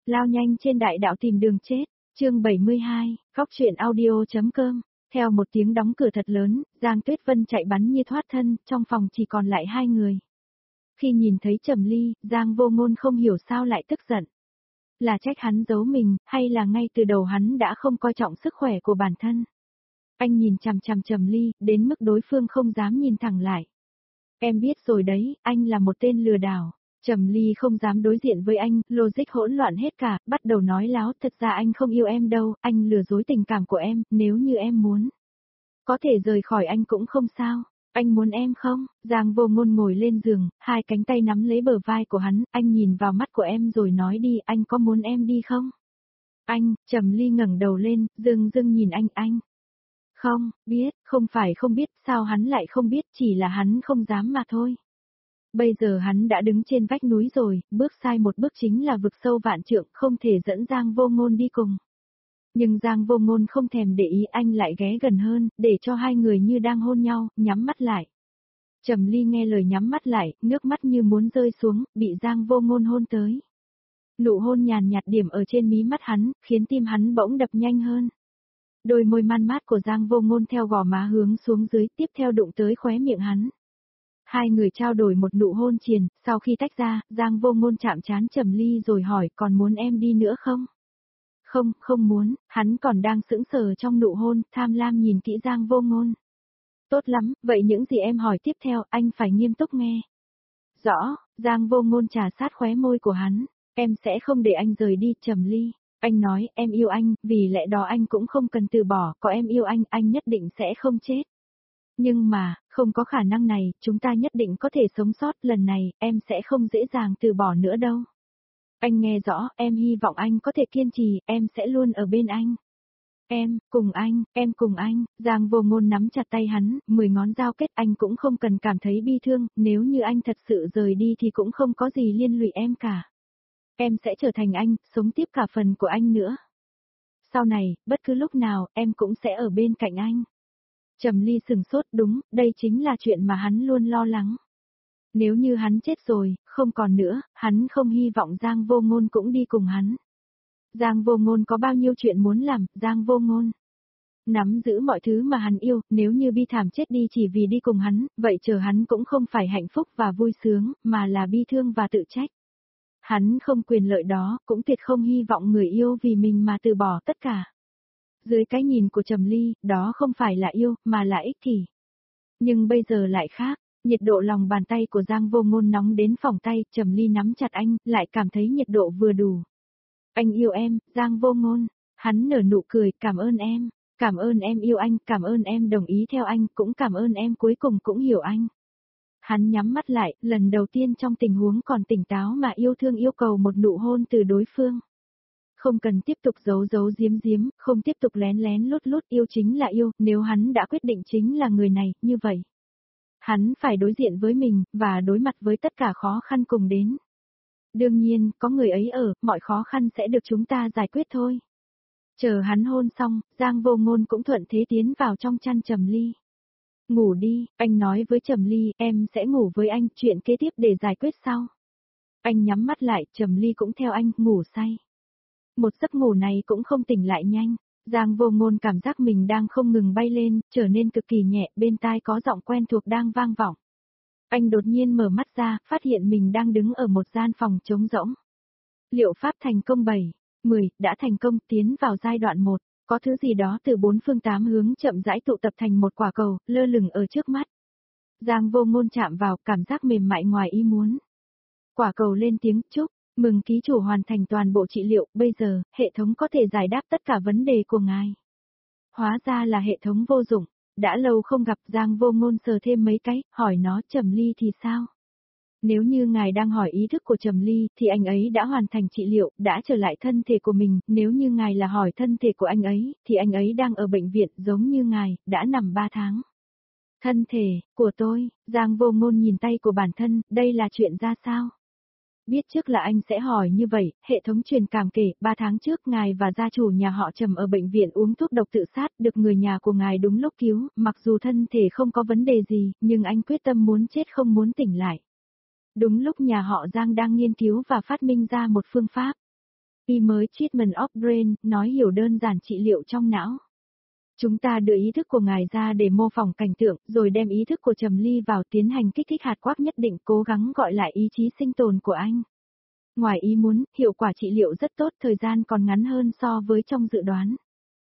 Lao nhanh trên đại đạo tìm đường chết, chương 72, góc truyện audio.com. Theo một tiếng đóng cửa thật lớn, Giang Tuyết Vân chạy bắn như thoát thân, trong phòng chỉ còn lại hai người. Khi nhìn thấy Trầm Ly, Giang Vô Ngôn không hiểu sao lại tức giận. Là trách hắn giấu mình, hay là ngay từ đầu hắn đã không coi trọng sức khỏe của bản thân. Anh nhìn chằm chằm Trầm Ly, đến mức đối phương không dám nhìn thẳng lại. Em biết rồi đấy, anh là một tên lừa đảo. Trầm Ly không dám đối diện với anh, logic hỗn loạn hết cả, bắt đầu nói láo, thật ra anh không yêu em đâu, anh lừa dối tình cảm của em, nếu như em muốn. Có thể rời khỏi anh cũng không sao, anh muốn em không? Giang Vô Ngôn ngồi lên giường, hai cánh tay nắm lấy bờ vai của hắn, anh nhìn vào mắt của em rồi nói đi, anh có muốn em đi không? Anh, Trầm Ly ngẩng đầu lên, dưng nhìn anh. Không, biết, không phải không biết, sao hắn lại không biết, chỉ là hắn không dám mà thôi. Bây giờ hắn đã đứng trên vách núi rồi, bước sai một bước chính là vực sâu vạn trượng, không thể dẫn Giang Vô Ngôn đi cùng. Nhưng Giang Vô Ngôn không thèm để ý, anh lại ghé gần hơn, để cho hai người như đang hôn nhau, nhắm mắt lại. Trầm Ly nghe lời nhắm mắt lại, nước mắt như muốn rơi xuống, bị Giang Vô Ngôn hôn tới. Nụ hôn nhàn nhạt điểm ở trên mí mắt hắn, khiến tim hắn bỗng đập nhanh hơn. Đôi môi man mát của Giang Vô Ngôn theo gò má hướng xuống dưới, tiếp theo đụng tới khóe miệng hắn. Hai người trao đổi một nụ hôn triền, sau khi tách ra, Giang Vô Ngôn chạm trán Trầm Ly rồi hỏi, còn muốn em đi nữa không? Không muốn, hắn còn đang sững sờ trong nụ hôn, tham lam nhìn kỹ Giang Vô Ngôn. Tốt lắm, vậy những gì em hỏi tiếp theo, anh phải nghiêm túc nghe. Rõ, Giang Vô Ngôn trà sát khóe môi của hắn, em sẽ không để anh rời đi, Trầm Ly. Anh nói, em yêu anh, vì lẽ đó anh cũng không cần từ bỏ, có em yêu anh nhất định sẽ không chết. Nhưng mà, không có khả năng này, chúng ta nhất định có thể sống sót, lần này, em sẽ không dễ dàng từ bỏ nữa đâu. Anh nghe rõ, em hy vọng anh có thể kiên trì, em sẽ luôn ở bên anh. Em cùng anh, Giang Vô Ngôn nắm chặt tay hắn, 10 ngón giao kết, anh cũng không cần cảm thấy bi thương, nếu như anh thật sự rời đi thì cũng không có gì liên lụy em cả. Em sẽ trở thành anh, sống tiếp cả phần của anh nữa. Sau này, bất cứ lúc nào, em cũng sẽ ở bên cạnh anh. Trầm Ly sừng sốt, đúng, đây chính là chuyện mà hắn luôn lo lắng. Nếu như hắn chết rồi, không còn nữa, hắn không hy vọng Giang Vô Ngôn cũng đi cùng hắn. Giang Vô Ngôn có bao nhiêu chuyện muốn làm, Giang Vô Ngôn nắm giữ mọi thứ mà hắn yêu, nếu như bi thảm chết đi chỉ vì đi cùng hắn, vậy chờ hắn cũng không phải hạnh phúc và vui sướng, mà là bi thương và tự trách. Hắn không quyền lợi đó, cũng tuyệt không hy vọng người yêu vì mình mà từ bỏ tất cả. Dưới cái nhìn của Trầm Ly, đó không phải là yêu, mà là ích kỷ. Nhưng bây giờ lại khác, nhiệt độ lòng bàn tay của Giang Vô Ngôn nóng đến phỏng tay, Trầm Ly nắm chặt anh, lại cảm thấy nhiệt độ vừa đủ. Anh yêu em, Giang Vô Ngôn. Hắn nở nụ cười, cảm ơn em yêu anh, cảm ơn em đồng ý theo anh, cũng cảm ơn em cuối cùng cũng hiểu anh. Hắn nhắm mắt lại, lần đầu tiên trong tình huống còn tỉnh táo mà yêu thương yêu cầu một nụ hôn từ đối phương. Không cần tiếp tục giấu giếm, không tiếp tục lén lút, yêu chính là yêu, nếu hắn đã quyết định chính là người này, như vậy. Hắn phải đối diện với mình, và đối mặt với tất cả khó khăn cùng đến. Đương nhiên, có người ấy ở, mọi khó khăn sẽ được chúng ta giải quyết thôi. Chờ hắn hôn xong, Giang Vô Ngôn cũng thuận thế tiến vào trong chăn Trầm Ly. Ngủ đi, anh nói với Trầm Ly, em sẽ ngủ với anh, chuyện kế tiếp để giải quyết sau. Anh nhắm mắt lại, Trầm Ly cũng theo anh, ngủ say. Một giấc ngủ này cũng không tỉnh lại nhanh, Giang Vô Ngôn cảm giác mình đang không ngừng bay lên, trở nên cực kỳ nhẹ, bên tai có giọng quen thuộc đang vang vọng. Anh đột nhiên mở mắt ra, phát hiện mình đang đứng ở một gian phòng trống rỗng. Liệu pháp thành công 7, 10, đã thành công, tiến vào giai đoạn 1, có thứ gì đó từ 4 phương 8 hướng chậm rãi tụ tập thành một quả cầu, lơ lửng ở trước mắt. Giang Vô Ngôn chạm vào, cảm giác mềm mại ngoài ý muốn. Quả cầu lên tiếng, chúc mừng ký chủ hoàn thành toàn bộ trị liệu, bây giờ, hệ thống có thể giải đáp tất cả vấn đề của ngài. Hóa ra là hệ thống vô dụng, đã lâu không gặp, Giang Vô Ngôn sờ thêm mấy cái, hỏi nó, Trầm Ly thì sao? Nếu như ngài đang hỏi ý thức của Trầm Ly, thì anh ấy đã hoàn thành trị liệu, đã trở lại thân thể của mình, nếu như ngài là hỏi thân thể của anh ấy, thì anh ấy đang ở bệnh viện giống như ngài, đã nằm 3 tháng. Thân thể, của tôi, Giang Vô Ngôn nhìn tay của bản thân, đây là chuyện ra sao? Biết trước là anh sẽ hỏi như vậy, hệ thống truyền cảm kể, 3 tháng trước ngài và gia chủ nhà họ Trầm ở bệnh viện uống thuốc độc tự sát, được người nhà của ngài đúng lúc cứu, mặc dù thân thể không có vấn đề gì, nhưng anh quyết tâm muốn chết không muốn tỉnh lại. Đúng lúc nhà họ Giang đang nghiên cứu và phát minh ra một phương pháp. Y mới treatment of brain, nói hiểu đơn giản trị liệu trong não. Chúng ta đưa ý thức của ngài ra để mô phỏng cảnh tượng, rồi đem ý thức của Trầm Ly vào tiến hành kích thích hạt quark nhất định cố gắng gọi lại ý chí sinh tồn của anh. Ngoài ý muốn, hiệu quả trị liệu rất tốt, thời gian còn ngắn hơn so với trong dự đoán.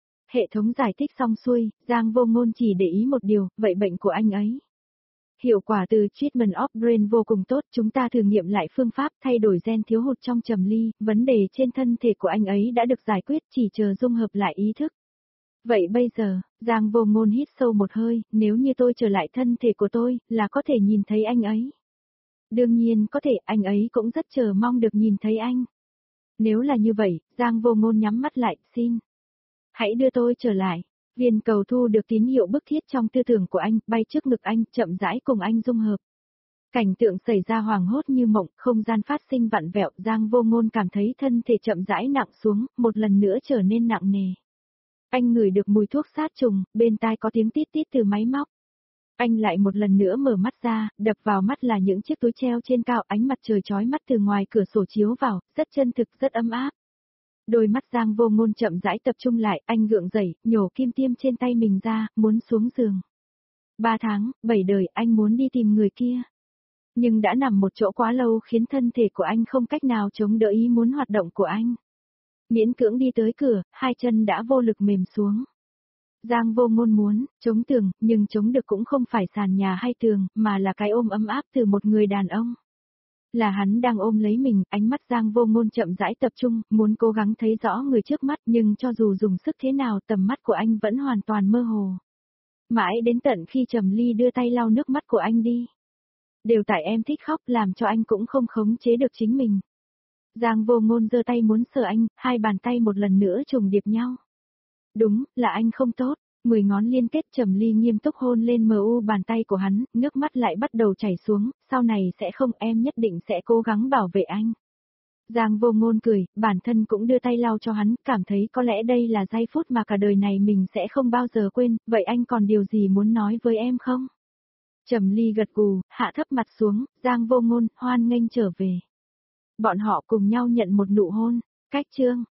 Hệ thống giải thích xong xuôi, Giang Vô Ngôn chỉ để ý một điều, vậy bệnh của anh ấy. Hiệu quả từ treatment of brain vô cùng tốt, chúng ta thử nghiệm lại phương pháp thay đổi gen thiếu hụt trong Trầm Ly, vấn đề trên thân thể của anh ấy đã được giải quyết, chỉ chờ dung hợp lại ý thức. Vậy bây giờ, Giang Vô Ngôn hít sâu một hơi, nếu như tôi trở lại thân thể của tôi, là có thể nhìn thấy anh ấy. Đương nhiên có thể, anh ấy cũng rất chờ mong được nhìn thấy anh. Nếu là như vậy, Giang Vô Ngôn nhắm mắt lại, xin. Hãy đưa tôi trở lại. Viên cầu thu được tín hiệu bức thiết trong tư tưởng của anh, bay trước ngực anh, chậm rãi cùng anh dung hợp. Cảnh tượng xảy ra hoàng hốt như mộng, không gian phát sinh vặn vẹo, Giang Vô Ngôn cảm thấy thân thể chậm rãi nặng xuống, một lần nữa trở nên nặng nề. Anh ngửi được mùi thuốc sát trùng, bên tai có tiếng tít tít từ máy móc. Anh lại một lần nữa mở mắt ra, đập vào mắt là những chiếc túi treo trên cao, ánh mặt trời chói mắt từ ngoài cửa sổ chiếu vào, rất chân thực, rất ấm áp. Đôi mắt Giang Vô Ngôn chậm rãi tập trung lại, anh gượng dậy, nhổ kim tiêm trên tay mình ra, muốn xuống giường. 3 tháng, 7 đời, anh muốn đi tìm người kia. Nhưng đã nằm một chỗ quá lâu khiến thân thể của anh không cách nào chống đỡ ý muốn hoạt động của anh. Miễn cưỡng đi tới cửa, hai chân đã vô lực mềm xuống. Giang Vô Ngôn muốn chống tường, nhưng chống được cũng không phải sàn nhà hay tường, mà là cái ôm ấm áp từ một người đàn ông. Là hắn đang ôm lấy mình, ánh mắt Giang Vô Ngôn chậm rãi tập trung, muốn cố gắng thấy rõ người trước mắt, nhưng cho dù dùng sức thế nào tầm mắt của anh vẫn hoàn toàn mơ hồ. Mãi đến tận khi Trầm Ly đưa tay lau nước mắt của anh đi. Đều tại em thích khóc làm cho anh cũng không khống chế được chính mình. Giang Vô Ngôn giơ tay muốn sờ anh, hai bàn tay một lần nữa trùng điệp nhau. Đúng, là anh không tốt. 10 ngón liên kết, Trầm Ly nghiêm túc hôn lên bàn tay của hắn, nước mắt lại bắt đầu chảy xuống, sau này sẽ không, em nhất định sẽ cố gắng bảo vệ anh. Giang Vô Ngôn cười, bản thân cũng đưa tay lau cho hắn, cảm thấy có lẽ đây là giây phút mà cả đời này mình sẽ không bao giờ quên, vậy anh còn điều gì muốn nói với em không? Trầm Ly gật gù, hạ thấp mặt xuống, Giang Vô Ngôn, hoan nghênh trở về. Bọn họ cùng nhau nhận một nụ hôn, cách chương.